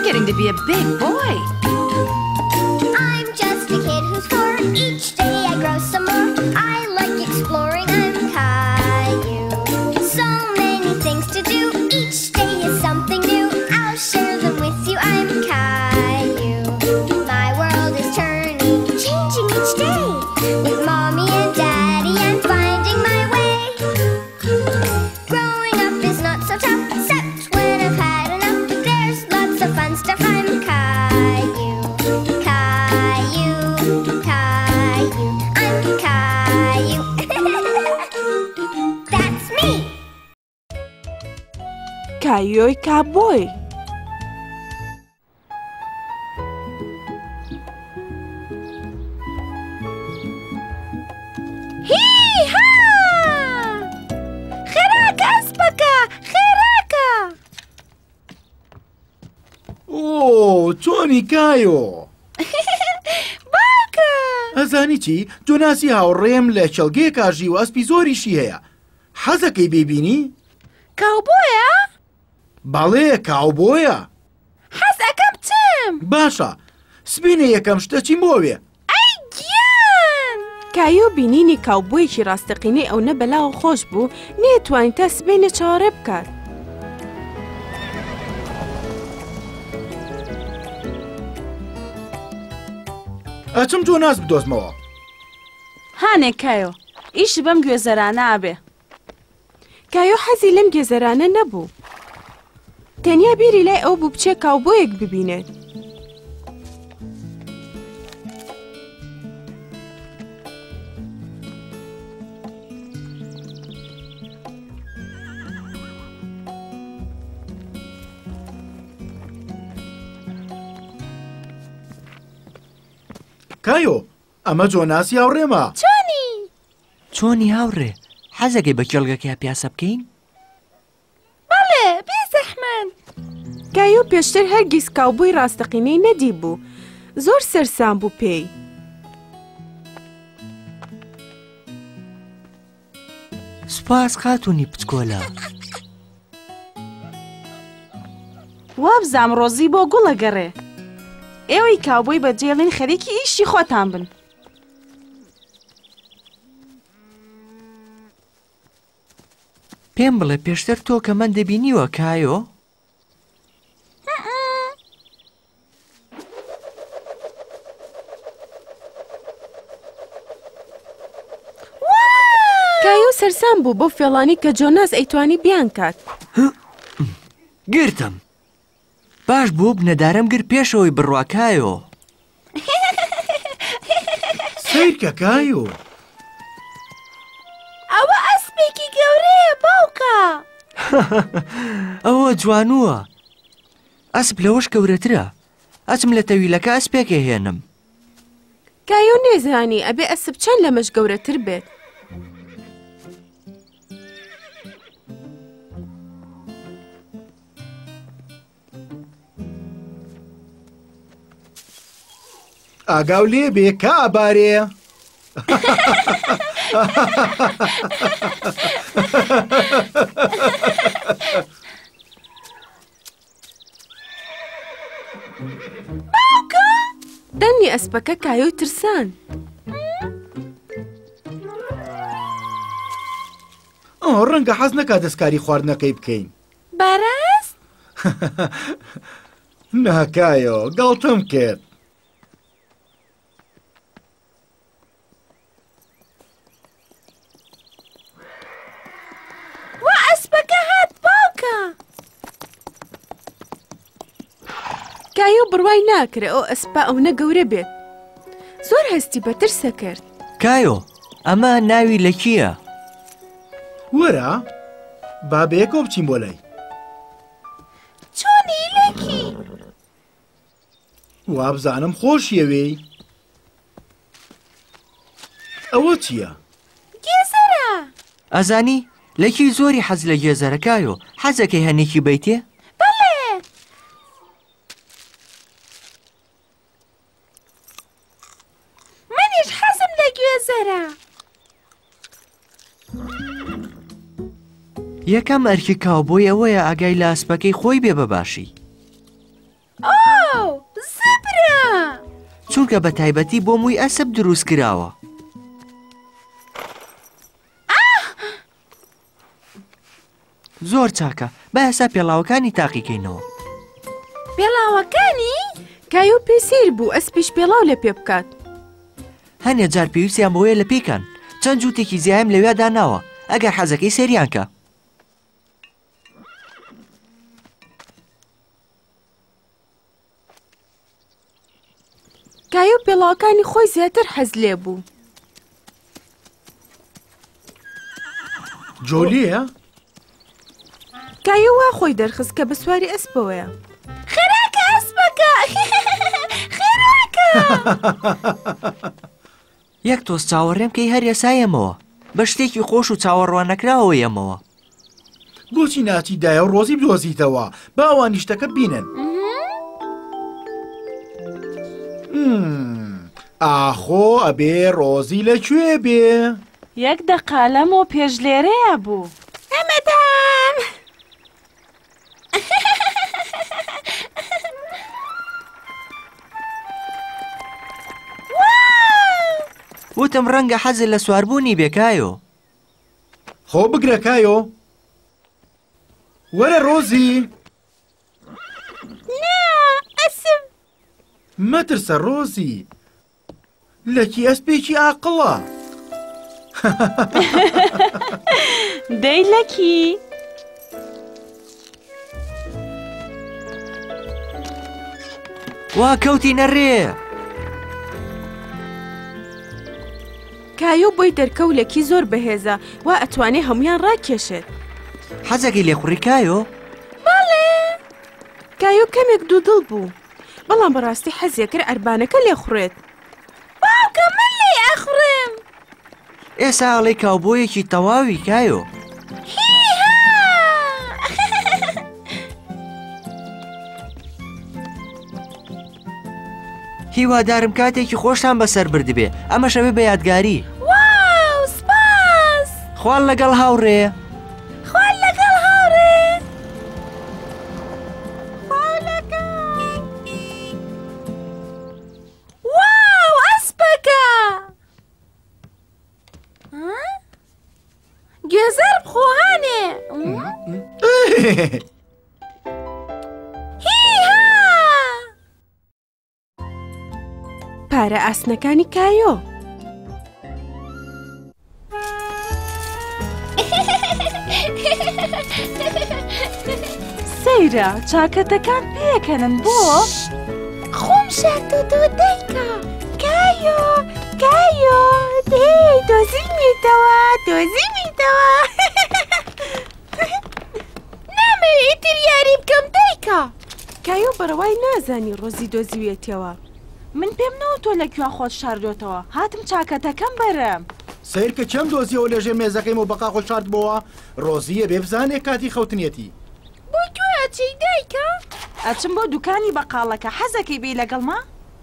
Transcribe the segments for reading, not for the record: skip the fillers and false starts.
getting to be a big boy. I'm just a kid who's 4. Each day I grow some more. I like exploring. I'm Caillou. So many things to do. Each day is something new. I'll share them with you. I'm Caillou. My world is turning, changing each day. With Mommy and Daddy, I'm finding my way. Growing up is not so tough, except when I've had enough. But there's lots of fun stuff. I'm Caillou, Caillou, Caillou. I'm Caillou. That's me. کایۆی کابۆی. هی-ها! خێراکە ئەسپەکە، خێراکە! ئۆ چۆنی کایۆ؟ باوکە! ئەزانی چی؟ تۆ ناسی هاوڕێم لە چەڵگەیەکا ژی و ئەسپی زۆریشی هەیە. حەزەکەی ببینی؟ کاوبۆیە؟ بەڵێ کاوبۆیە. حەز ئەەکەم بچم! باشە، سبینە یەکەم شتە چی بۆوێ؟ ئەی گیان! کایۆ بینینی کاوبۆیەکی ڕاستەقینەی ئەو نەبەلاو خۆش بوو نێتوانیتە سبینە چاوەڕێ بکات. ئەچم تۆ ناز بدۆزمەوە. هانێ کایۆ، ئیش بەم گوێزەرانە ئابێ. کایۆ حەزی لەم گێزەرانە نەبوو. تەنیا بیری لای ئەو بوو بچێ کاوبۆیەک ببینێت. کایۆ، ئەمە جۆناسی هاوڕێمە. چۆنی هاوڕێ؟ حەزەکەی بە کێڵگەکە پیاسە بکەین؟ بەڵێ، بێزەحمەت! کایۆ پێشتر هەرگیز کاوبۆی ڕاستەقینەی نەدی بوو. زۆر سەرسام بوو پێی. سوپاس خاتوونی پچکۆلە. وابزام ڕۆزی بۆ گوڵە گەڕێ. ئێوەی کاوبۆی بەجێڵین خەریکی ئیشی خۆتان بن. پێم بڵێ پێشتر تۆ کە من دەبینیوە کایۆ؟ کایۆ سەرسام بوو بۆ فێڵانی کە جۆناس ئەیتوانی بیان کات. گرتم. باش بوو بنەدارم گر پێشەوەی بڕوا کایۆ. سیرکە کایۆ. ئەوە ئەسپێکی گەورەیە باوکە! ئەوە جوانووە. ئەسپ لەوەش گەورەترە. ئەچم لە تەویلەکە ئەسپێکە هێنم. کایۆ نێزانی ئەبێ ئەسپ چەند لەمەش گەورەتر بێت. ئاگاو لێ بێ کە ئابارێ. دەنی ئەسپەکە کایۆی ترسان. ڕەنگە حەز نەکات دەستکاری خواردنەکەی بکەین. بەڕاست؟ ناکایۆ، گەڵتەم کرد. وا ئەسپەکە هات باوکە! کایۆ بڕوای ناکرێ ئەو ئەسپە ئەوەنە گەورە بێت. زۆر هەستی بە ترسە کرد. کایۆ، ئەمە ناوی لە کییە؟ وەرە، با بەیەکەوە بچین بۆ لای. چۆنی لەکی؟ وابزانم خۆشیەوەی. ئەوە چییە؟ گێزەرە! ئەزانی لەکی زۆری حەز لە گێزەرەکایۆ. حەزەکەی هەنێکی بیتێ؟ بەڵێ! منیش حەزم لە گوێزەرە! یەکەم ئەرکی کاوبۆی ئەوەیە ئاگای لە ئەسپەکەی خۆی بێ بەباشی. ئۆ! چونکە بە تایبەتی بۆ مووی ئەسپ دروست کراوە. زۆر چاکە، بە ئێستا پێڵاوەکانی تاقیکەینەوە. پێڵاوەکانی؟ کایۆ پێسیر بوو ئەسپیش پێڵاو لە پێ بکات. هەنێ جار پێویستیان بەوەیە لە پێکەن، چەند جووتێکی زیایم لەوێدا ناوە، ئەگەر حەزەکەی سەریان کە. کایۆ پێڵاوەکانی خۆی زیاتر حەز لێ بوو. جۆلیە؟ کایۆ وا خۆی دەرخست کە بە سواری ئەسپەوەیە. خێراکە ئەسپەکە خێراکە. یەک تۆز چاوەڕێم کەی هەر ئێسایەمەوە، بە شتێکی خۆش و چاوەڕوان نەکراوە یەمەوە. بۆچی ناچیدایە و ڕۆزی بدۆزیتەوە باوانی شتەکە بینن. ئاخۆ ئەبێ ڕۆزی لەکوێ بێ؟ یەک دەقالەمەوە پێش لێرەیە بوو. ئەمەدام! وتم ڕەنگە حەزت لە سواربوونی بێکایۆ. خۆ بگرەکایۆ. وەرە ڕۆزی. نا ئەسم. مەترسە ڕۆزی. لەکی ئەسپێکی ئاقڵە. دەی لەکی. وا کەوتی نەڕێ. کایۆ بۆی دەرکەولێکی زۆر بەهێزە وا ئەتوانێ هەمویان ڕاکێشێت. حەزەکەی لێخوڕی کایۆ؟ بەڵێ. کایۆ کەمێک دوودڵ بوو، بەڵام بەڕاستی حەزیە کرد ئەربانەکە لێخوڕێت. باوکە من لێ ئەخورم. ئێستا ئەڵێ کاوبۆیەکی تەواوی کایۆ. هیوادارم کاتێکی خۆشتان بەسەر بردبێ، ئەمە شەوێ بە یادگاری. واو سپاس. خوال لەگەڵ هاوڕێ. خوال لەگەڵ هاوڕێ. واو ئەسپەکە. گێزەر بخۆهانێ. پارە ئاسنەکانی کایۆ. سەیرە چاکەتەکان پێکەنن بۆ؟ خۆم شات و تۆ دەیکە. کایۆ کایۆ دێ دۆزیمیتەوە دۆزیمیتەوە. نامەوێت ئیتر یاری بکەم دایکە. کایۆ بەڕەوای نازانی ڕۆزی دۆزیوێتەوە. من پێم نەوتۆ لەکوێ خۆت شاردۆتەوە، هاتم چاکەتەکەم بەرەم. سیر کە چەند دۆزیەوە لەژێ مێزەکەیم و بەقا خۆ شاردبەوە ڕۆزیە بێ بزانێ کاتی خەوتنیەتی. بۆ کوێ چی دایکە؟ ئەچم بۆ دوکانی بەقاڵەکە، حەزەکەی بێ لەگەڵما؟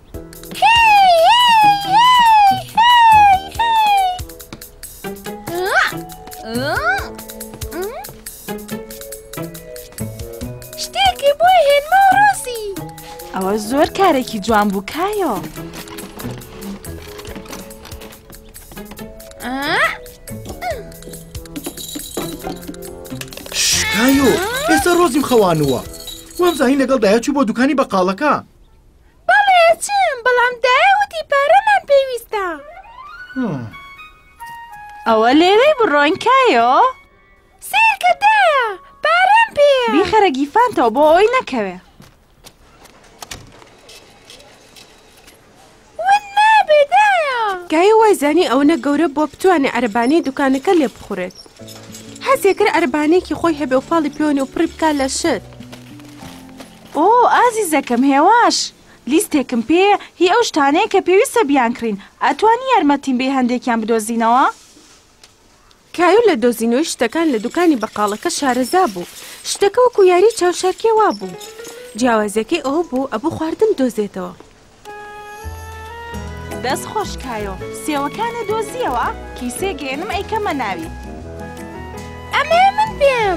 شتێکی بۆ هێنمە ڕۆزی. ئەوە زۆر کارێکی جوان بوو کایۆ. کایۆ ئێستا ڕۆزیم خەوانووە. وەمزانی لەگەڵ دایە چوو بۆ دوکانی بەقاڵەکە. بەڵێ چم بەڵام دایەوتی پارەمان پێویستە. ئەوە لێرەی بڕۆین کایۆ. سیرکە دایە پارەم پێە. بیخەرە گیفانتەوە بۆ ئەوی نەکەوێ. ون نابێ دایە. کایۆ وای زانی ئەوەنە گەورە بۆ بتوانێ ئەربانەی دوکانەکە لێ بخورێت. حەزێ کرد ئەربانەیەکی خۆی هەبێ و پاڵی پێوەنێ و پڕی بکات لە شت. ئۆ ئازیزەکەم هێواش، لیستێکم پێ هی ئەو شتانەیە کە پێویستە بیانکڕین. ئەتوانی یارمەتیم بێ هەندێکیان بدۆزینەوە؟ کایۆ لە دۆزینەوەی شتەکان لە دوکانی بەقاڵەکە شارەزا بوو. شتەکە وەکو یاری چاوشارکێوا بوو. جیاوازەکەی ئەوە بوو ئەبوو خواردن دۆزێتەوە. دەست خۆش کایۆ، سێوەکانە دۆزیەوە کیسێ گێنم ئەیکەمە ناوی. ئەمێ من بێم.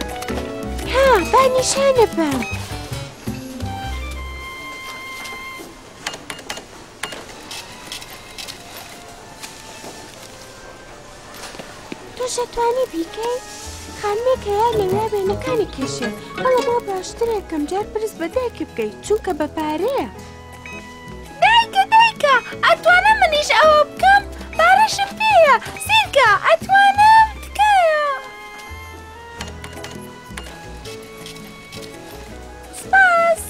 ها با نیشانە بە. ئەتوانی بیکەی؟ خانمێک هەیە لەوێ وێنەکانی کێشێ، بەڵام باشترە کەم جار پرس بە دایکی بکەیت چونکە بە پارەیە. دایکە ئەتوانم منیش ئەوە بکەم؟ پارەشم پێیە. سیرکە ئەتوانم تکایە. سپاس.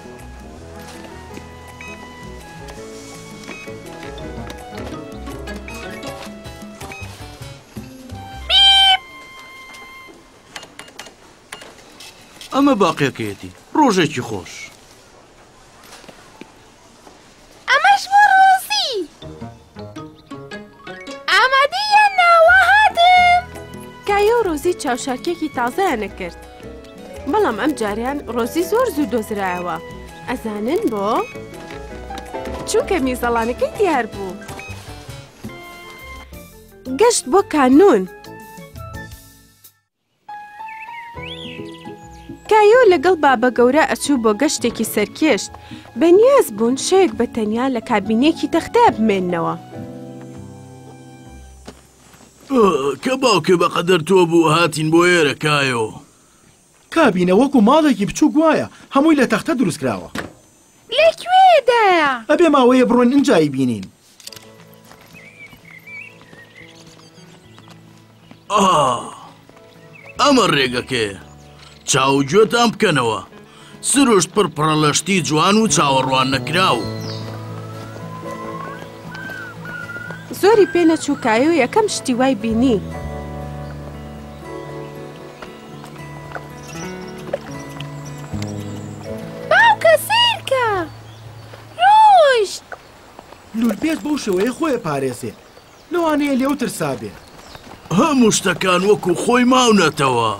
ئەمە باقیەکەیەتی ڕۆژێکی خۆش. ئەمەش بۆ ڕۆزی. ئامادەیە ناوە هاتم. کایە و ڕۆزی چاوشارکێکی تازەیانە کرد. بەڵام ئەم جاریان ڕۆزی زۆر زوو دۆزرایەوە. ئەزانن بۆ؟ چونکە میزەڵانەکەی دیار بوو. گەشت بۆ کانون. کایۆ لەگەڵ بابە گەورە ئەچوو بۆ گەشتێکی سەرکێشت. بەنیاز بوون شەیەک بە تەنیا لە کابینێکی تەختە بمێننەوە. کە باوکێ بەقەدەر تۆ بوو هاتین بۆ ئێرە کایۆ. کابینە وەکو ماڵێکی بچووک وایە، هەمووی لە تەختە دروست کراوە. لەکوێدایە؟ ئەبێ ماوەیە بڕۆن ئینجایی بینین. ئەمە ڕێگەکەیە. چاو گوێتان بکەنەوە. سروشت پڕپڕە لەشتی جوان و چاوەڕوان نەکراو. زۆری پێ نەچوو کایۆ یەکەم شتی وای بینی. باوکە سیرکە ڕۆشت. لولپێش بەو شێوەیە خۆی پارێزێ، لەوانەیە لێو ترسا بێ. هەموو شتەکان وەکو خۆی ماونەتەوە.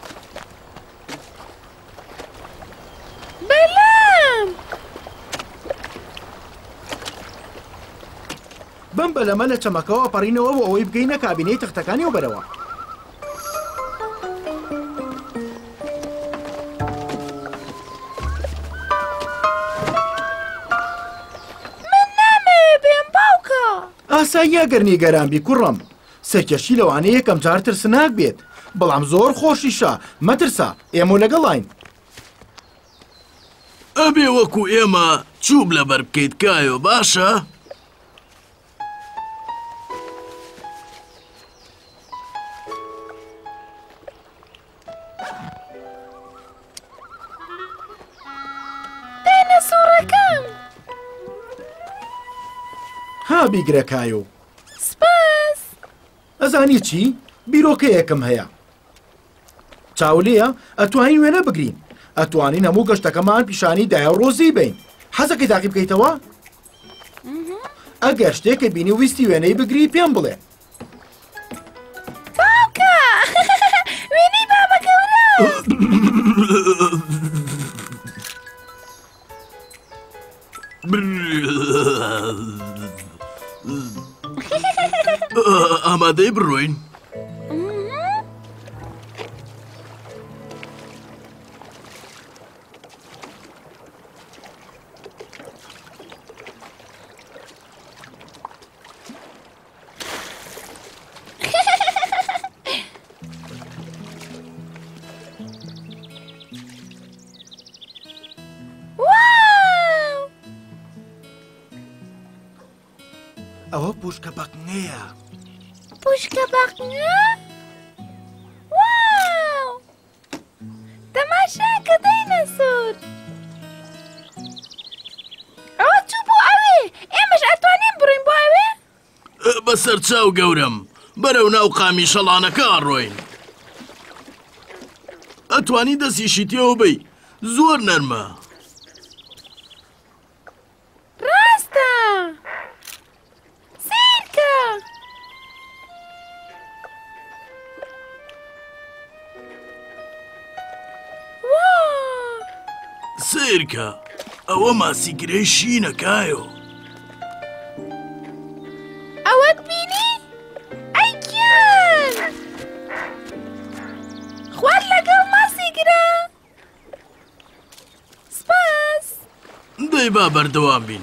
بەم بەلەمە لە چەمەکەوە پەڕینەوە بۆ ئەوەی بگەینە کابینەی تەختەکانی و بەرەوە. من نامەوێ بێم باوکە. ئاساییە گەرنی گەرانبی کوڕم. سەرکەشی لەوانەیە یەکەم جار ترسناک بێت، بەڵام زۆر خۆشیشە. مەترسە، ئێمە لەگەڵین. ئەبێ وەکو ئێمە چوب لەبەر بکەیت کایۆ باشە؟ ها بیگرە کایۆ. سپاس. ئەزانی چی؟ بیرۆکەیەکم هەیە. چاولەیە ئەتوانین وێنە بگرین. ئەتوانین هەموو گەشتەکەمان پیشانی دایە و ڕۆزی بین. حەزەکەی تاقی بکەیتەوە؟ ئەگەر شتێکە بینی ویستی وێنەی بگری پێم بڵێ. باوکە وێنەی بابە گەورە. ئامادەی بڕۆین. ئەوە پوشکە بەقنەیە. پوشکە بەقنە؟ واو! تەماشاکە داینەسۆر. ئەوە چوو بۆ ئەوێ. ئێمەش ئەتوانین بڕۆین بۆ ئەوێ؟ بەسەر چاو گەورم بەرەو ناو قامی شەڵانەکە ئەڕۆین. ئەتوانی دەستیشی تێوە بی زۆر نەرمە. ڕاستە. سیرکە. سیرکە ئەوە ماسیگرەی شینە کایۆ. ئەوەت بینی؟ ئەی گیان! خوار لەگەڵ ماسیگرە. سپاس. دەی با بەردەوام بین.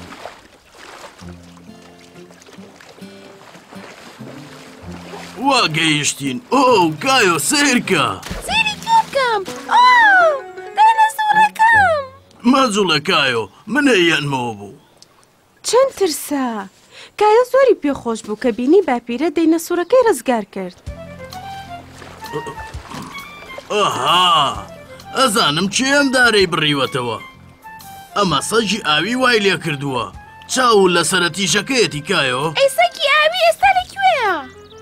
وا گەیشتین ئۆ کایۆ سیرکە سێری تۆ بکەم داینەسۆرەکەم مەجوڵە کایۆ من هەیەنمەوە بوو چەند ترسە کایە زۆری پێخۆش بوو کە بینی باپیرە دەینەسۆرەکەی ڕزگار کرد ئەها ئەزانم چێم دارەی بڕیوەتەوە ئەمە سەگی ئاوی وای لێ کردووە چاو لە سەرەتیشەکەیەتی کایۆ ئەی سەگی ئاوی ئێستا لەکوێیە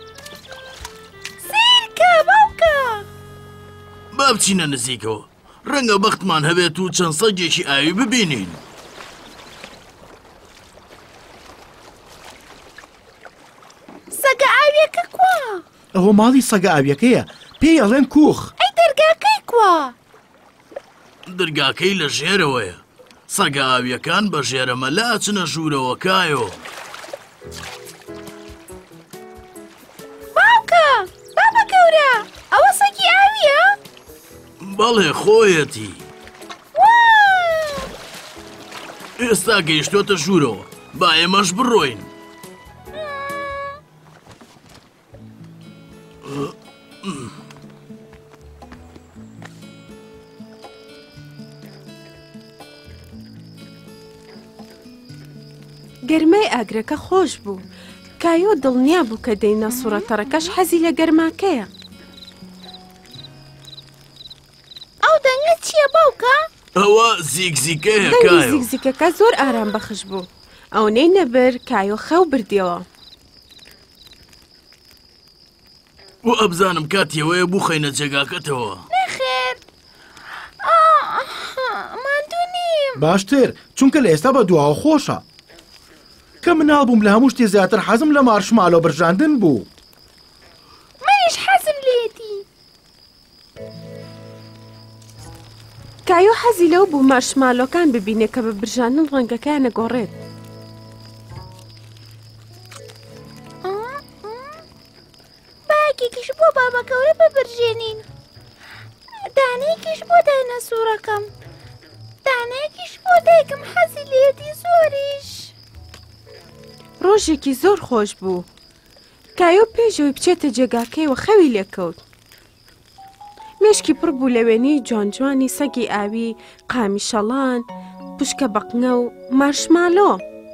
سیرکە باوکە با بچینە نزیکەوە ڕەنگە بەختمان هەبێت و چەند سەگێکی ئاوی ببینین سەگە ئاویەکە کوا ئەوە ماڵی سەگە ئاویەکەیە پێی ئەڵێن کوخ ئەی دەرگاکەی کوا دەرگاکەی لە ژێرەوەیە سەگە ئاویەکان بە ژێرەمەلا ئەچنە ژوورەوە کایۆ باوکە بابە گەورە ئەوە سەگی ئاویە بەڵێ خۆیەتی ئێستا گەیشتۆتە ژوورەوە با ئێمەش بڕۆین گەرمای ئاگرەکە خۆش بوو کایۆ دڵنیا بوو کە دەینەسۆرەتەڕەکەش حەزی لە گەرماکەیە ئەو دەنگە چییە باوکە ئەوە زیگزیکەیە دەنگی کایۆ زیگزیکەکە زۆر ئارام بەخش بوو ئەوەی نەبەر کایۆ خەو بردیەوە و ئەبزانم کاتیەوەیە بوو خەینە جێگاکەتەوە نەخێر ماندوو نیم باشتر چونکە لە ئێستا بە دواوە خۆشە کە مناڵ بووم لە هەموو شتێ زیاتر حەزم لە مارشمالۆ برژاندن بوو منیش حەزم لێتی کایۆ حەزی لەو بوو مارشمالۆکان ببینێ کە بە برژاندن ڕەنگەکەیان نەگۆڕێت باگێکیش بۆ بابە گەورە ببرژێنین دانەیەکیش بۆ داینەسۆرەکەم دانەیەکیش بۆ دایکم حەزی لێتی زۆریش ڕۆژێکی زۆر خۆش بوو کایۆ پێشەوەی بچێتە جێگاکەیەوە خەوی لێکەوت مێشکی پڕ بوو لە وێنەی جوانجوانی سەگی ئاوی قامی شەڵان پشکە بەقنە و مارشمالۆ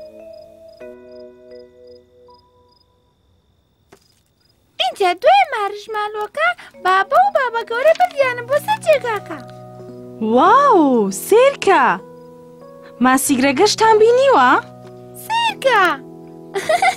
اینجا دوێ مارشمالۆکە بابە و بابە گەورە بردیانە بۆ سەر جێگاکە واو سیرکە ماسیگرە گەشتان بینیوە؟ سیرکە